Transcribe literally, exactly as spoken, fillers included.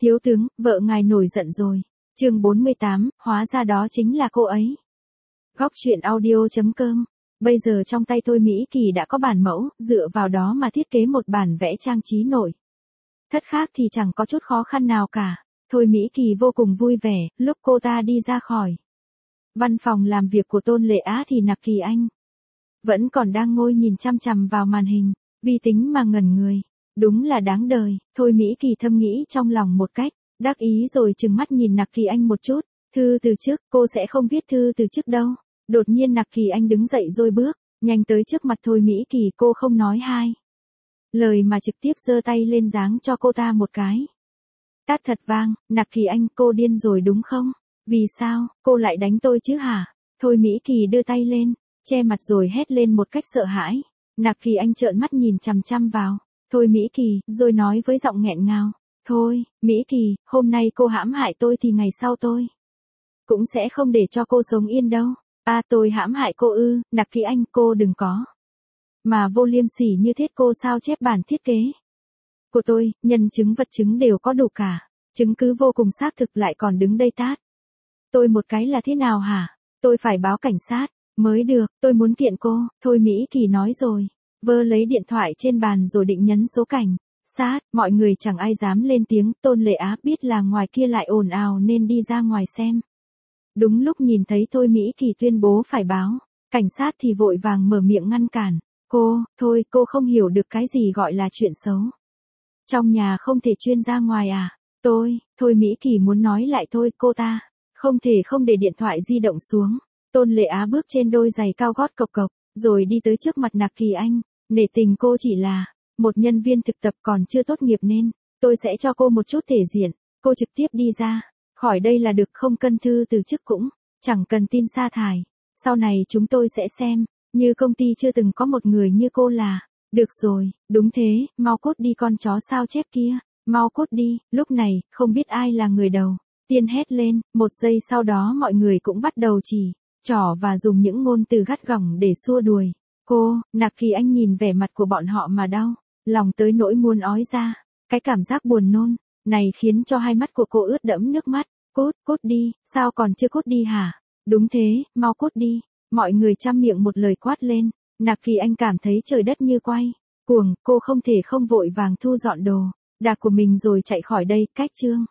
Thiếu tướng, vợ ngài nổi giận rồi. Chương bốn mươi tám, hóa ra đó chính là cô ấy. Góc truyện audio chấm com. Bây giờ trong tay Thôi Mỹ Kỳ đã có bản mẫu, dựa vào đó mà thiết kế một bản vẽ trang trí nội thất khác thì chẳng có chút khó khăn nào cả. Thôi Mỹ Kỳ vô cùng vui vẻ, lúc cô ta đi ra khỏi văn phòng làm việc của Tôn Lệ Á thì Nặc Kỳ Anh vẫn còn đang ngồi nhìn chăm chằm vào màn hình, vi tính mà ngẩn người. Đúng là đáng đời, Thôi Mỹ Kỳ thầm nghĩ trong lòng một cách đắc ý rồi trừng mắt nhìn Nặc Kỳ Anh một chút. Thư từ chức, cô sẽ không viết thư từ chức đâu. Đột nhiên Nặc Kỳ Anh đứng dậy rồi bước nhanh tới trước mặt Thôi Mỹ Kỳ, cô không nói hai lời mà trực tiếp giơ tay lên giáng cho cô ta một cái tát thật vang. Nặc Kỳ Anh, cô điên rồi đúng không? Vì sao cô lại đánh tôi chứ hả? Thôi Mỹ Kỳ đưa tay lên che mặt rồi hét lên một cách sợ hãi. Nặc Kỳ Anh trợn mắt nhìn chằm chằm vào Thôi Mỹ Kỳ, rồi nói với giọng nghẹn ngào, "Thôi, Mỹ Kỳ, hôm nay cô hãm hại tôi thì ngày sau tôi cũng sẽ không để cho cô sống yên đâu." "À, tôi hãm hại cô ư?" "Nặc Kỳ Anh, cô đừng có mà vô liêm sỉ như thế, cô sao chép bản thiết kế của tôi, nhân chứng vật chứng đều có đủ cả, chứng cứ vô cùng xác thực, lại còn đứng đây tát tôi một cái là thế nào hả? Tôi phải báo cảnh sát mới được, tôi muốn kiện cô." Thôi Mỹ Kỳ nói rồi vơ lấy điện thoại trên bàn rồi định nhấn số cảnh sát. Mọi người chẳng ai dám lên tiếng. Tôn Lệ Á biết là ngoài kia lại ồn ào nên đi ra ngoài xem. Đúng lúc nhìn thấy Thôi Mỹ Kỳ tuyên bố phải báo cảnh sát thì vội vàng mở miệng ngăn cản. "Cô, thôi, cô không hiểu được cái gì gọi là chuyện xấu trong nhà không thể chuyên ra ngoài à?" Tôi, Thôi Mỹ Kỳ muốn nói lại thôi, cô ta không thể không để điện thoại di động xuống. Tôn Lệ Á bước trên đôi giày cao gót cộc cộc, rồi đi tới trước mặt Nặc Kỳ Anh. "Nể tình cô chỉ là một nhân viên thực tập còn chưa tốt nghiệp nên tôi sẽ cho cô một chút thể diện. Cô trực tiếp đi ra khỏi đây là được, không cần thư từ chức cũng chẳng cần tin sa thải. Sau này chúng tôi sẽ xem như công ty chưa từng có một người như cô là được rồi." "Đúng thế, mau cút đi con chó sao chép kia, mau cút đi." Lúc này, không biết ai là người đầu tiên hét lên. Một giây sau đó mọi người cũng bắt đầu chỉ trỏ và dùng những ngôn từ gắt gỏng để xua đuổi cô. Nặc Kỳ Anh nhìn vẻ mặt của bọn họ mà đau lòng tới nỗi muốn ói ra. Cái cảm giác buồn nôn này khiến cho hai mắt của cô ướt đẫm nước mắt. "Cút, cút đi, sao còn chưa cút đi hả?" "Đúng thế, mau cút đi." Mọi người trăm miệng một lời quát lên. Nặc Kỳ Anh cảm thấy trời đất như quay cuồng, cô không thể không vội vàng thu dọn đồ đạc của mình rồi chạy khỏi đây. Cách chương